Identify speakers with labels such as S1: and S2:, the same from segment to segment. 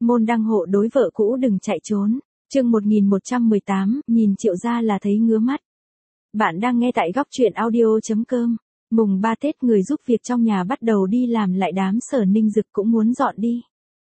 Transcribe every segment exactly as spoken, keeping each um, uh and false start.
S1: môn đăng hộ đối vợ cũ đừng chạy trốn. Chương một nghìn một trăm mười tám, nhìn Triệu gia là thấy ngứa mắt. Bạn đang nghe tại góc truyện audio chấm com. Mùng ba Tết người giúp việc trong nhà bắt đầu đi làm lại, đám Sở Ninh Dực cũng muốn dọn đi.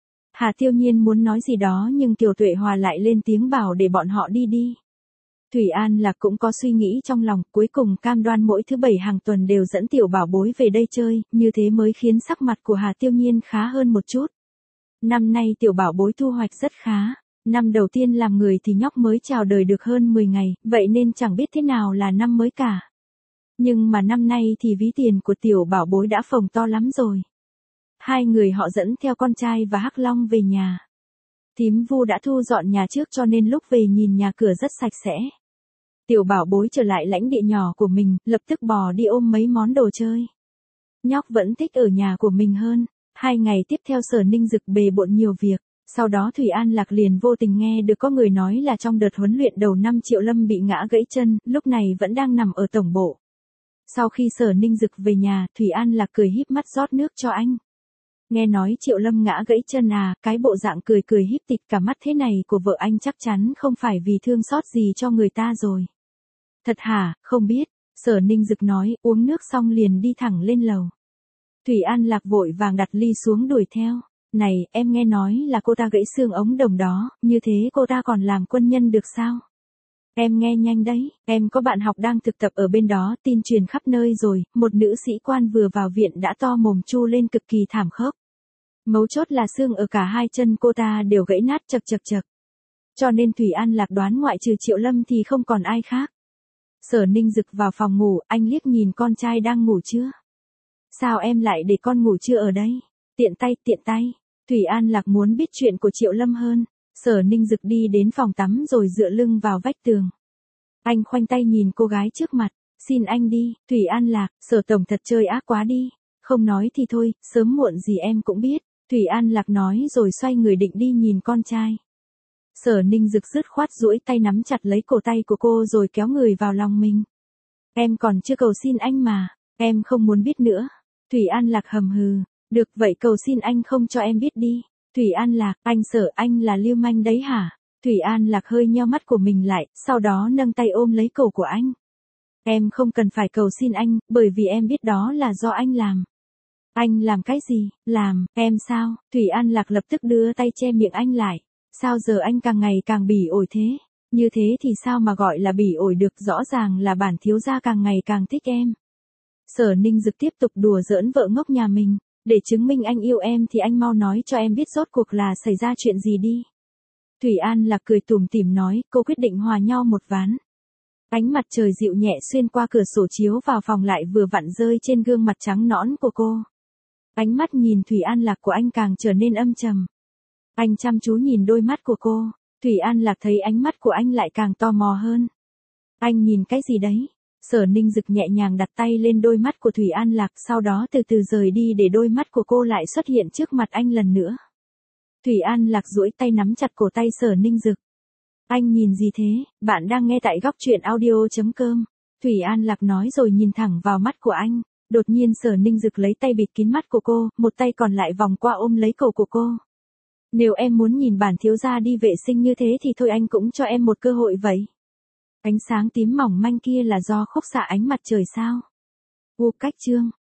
S1: Hà Tiêu Nhiên muốn nói gì đó nhưng Kiều Tuệ Hòa lại lên tiếng bảo để bọn họ đi đi. Thủy An Lạc cũng có suy nghĩ trong lòng, cuối cùng cam đoan mỗi thứ bảy hàng tuần đều dẫn tiểu bảo bối về đây chơi, như thế mới khiến sắc mặt của Hà Tiêu Nhiên khá hơn một chút. Năm nay tiểu bảo bối thu hoạch rất khá, năm đầu tiên làm người thì nhóc mới chào đời được hơn mười ngày, vậy nên chẳng biết thế nào là năm mới cả. Nhưng mà năm nay thì ví tiền của tiểu bảo bối đã phồng to lắm rồi. Hai người họ dẫn theo con trai và Hắc Long về nhà. Thím Vu đã thu dọn nhà trước cho nên lúc về nhìn nhà cửa rất sạch sẽ. Tiểu bảo bối trở lại lãnh địa nhỏ của mình, lập tức bò đi ôm mấy món đồ chơi. Nhóc vẫn thích ở nhà của mình hơn. Hai ngày tiếp theo Sở Ninh Dực bề bộn nhiều việc. Sau đó Thủy An Lạc liền vô tình nghe được có người nói là trong đợt huấn luyện đầu năm Triệu Lâm bị ngã gãy chân, lúc này vẫn đang nằm ở tổng bộ. Sau khi Sở Ninh Dực về nhà, Thủy An Lạc cười híp mắt rót nước cho anh. Nghe nói Triệu Lâm ngã gãy chân à, cái bộ dạng cười cười híp tịt cả mắt thế này của vợ anh chắc chắn không phải vì thương xót gì cho người ta rồi. Thật hả, không biết, Sở Ninh Dực nói, uống nước xong liền đi thẳng lên lầu. Thủy An Lạc vội vàng đặt ly xuống đuổi theo. Này, em nghe nói là cô ta gãy xương ống đồng đó, như thế cô ta còn làm quân nhân được sao? Em nghe nhanh đấy, em có bạn học đang thực tập ở bên đó, tin truyền khắp nơi rồi, một nữ sĩ quan vừa vào viện đã to mồm chu lên cực kỳ thảm khốc. Mấu chốt là xương ở cả hai chân cô ta đều gãy nát chật chật chật. Cho nên Thủy An Lạc đoán ngoại trừ Triệu Lâm thì không còn ai khác. Sở Ninh Dực vào phòng ngủ, anh liếc nhìn con trai đang ngủ chưa? Sao em lại để con ngủ chưa ở đây? Tiện tay, tiện tay. Thủy An Lạc muốn biết chuyện của Triệu Lâm hơn. Sở Ninh Dực đi đến phòng tắm rồi dựa lưng vào vách tường. Anh khoanh tay nhìn cô gái trước mặt. Xin anh đi, Thủy An Lạc, Sở Tổng thật chơi ác quá đi. Không nói thì thôi, sớm muộn gì em cũng biết. Thủy An Lạc nói rồi xoay người định đi nhìn con trai. Sở Ninh Dực dứt khoát duỗi tay nắm chặt lấy cổ tay của cô rồi kéo người vào lòng mình. Em còn chưa cầu xin anh mà, em không muốn biết nữa. Thủy An Lạc hầm hừ, được vậy cầu xin anh không cho em biết đi. Thủy An Lạc, anh sợ anh là lưu manh đấy hả? Thủy An Lạc hơi nheo mắt của mình lại, sau đó nâng tay ôm lấy cổ của anh. Em không cần phải cầu xin anh, bởi vì em biết đó là do anh làm. Anh làm cái gì? Làm, em sao? Thủy An Lạc lập tức đưa tay che miệng anh lại. Sao giờ anh càng ngày càng bỉ ổi thế? Như thế thì sao mà gọi là bỉ ổi được, rõ ràng là bản thiếu gia càng ngày càng thích em. Sở Ninh Dực tiếp tục đùa giỡn vợ ngốc nhà mình. Để chứng minh anh yêu em thì anh mau nói cho em biết rốt cuộc là xảy ra chuyện gì đi. Thủy An Lạc cười tủm tỉm nói, cô quyết định hòa nhau một ván. Ánh mặt trời dịu nhẹ xuyên qua cửa sổ chiếu vào phòng lại vừa vặn rơi trên gương mặt trắng nõn của cô. Ánh mắt nhìn Thủy An Lạc của anh càng trở nên âm trầm. Anh chăm chú nhìn đôi mắt của cô. Thủy An Lạc thấy ánh mắt của anh lại càng tò mò hơn. Anh nhìn cái gì đấy? Sở Ninh Dực nhẹ nhàng đặt tay lên đôi mắt của Thủy An Lạc, sau đó từ từ rời đi để đôi mắt của cô lại xuất hiện trước mặt anh lần nữa. Thủy An Lạc duỗi tay nắm chặt cổ tay Sở Ninh Dực. Anh nhìn gì thế? Bạn đang nghe tại góc truyện audio chấm com. Thủy An Lạc nói rồi nhìn thẳng vào mắt của anh. Đột nhiên Sở Ninh Dực lấy tay bịt kín mắt của cô, một tay còn lại vòng qua ôm lấy cổ của cô. Nếu em muốn nhìn bản thiếu gia đi vệ sinh như thế thì thôi anh cũng cho em một cơ hội vậy. Ánh sáng tím mỏng manh kia là do khúc xạ ánh mặt trời sao? Vô cách chương.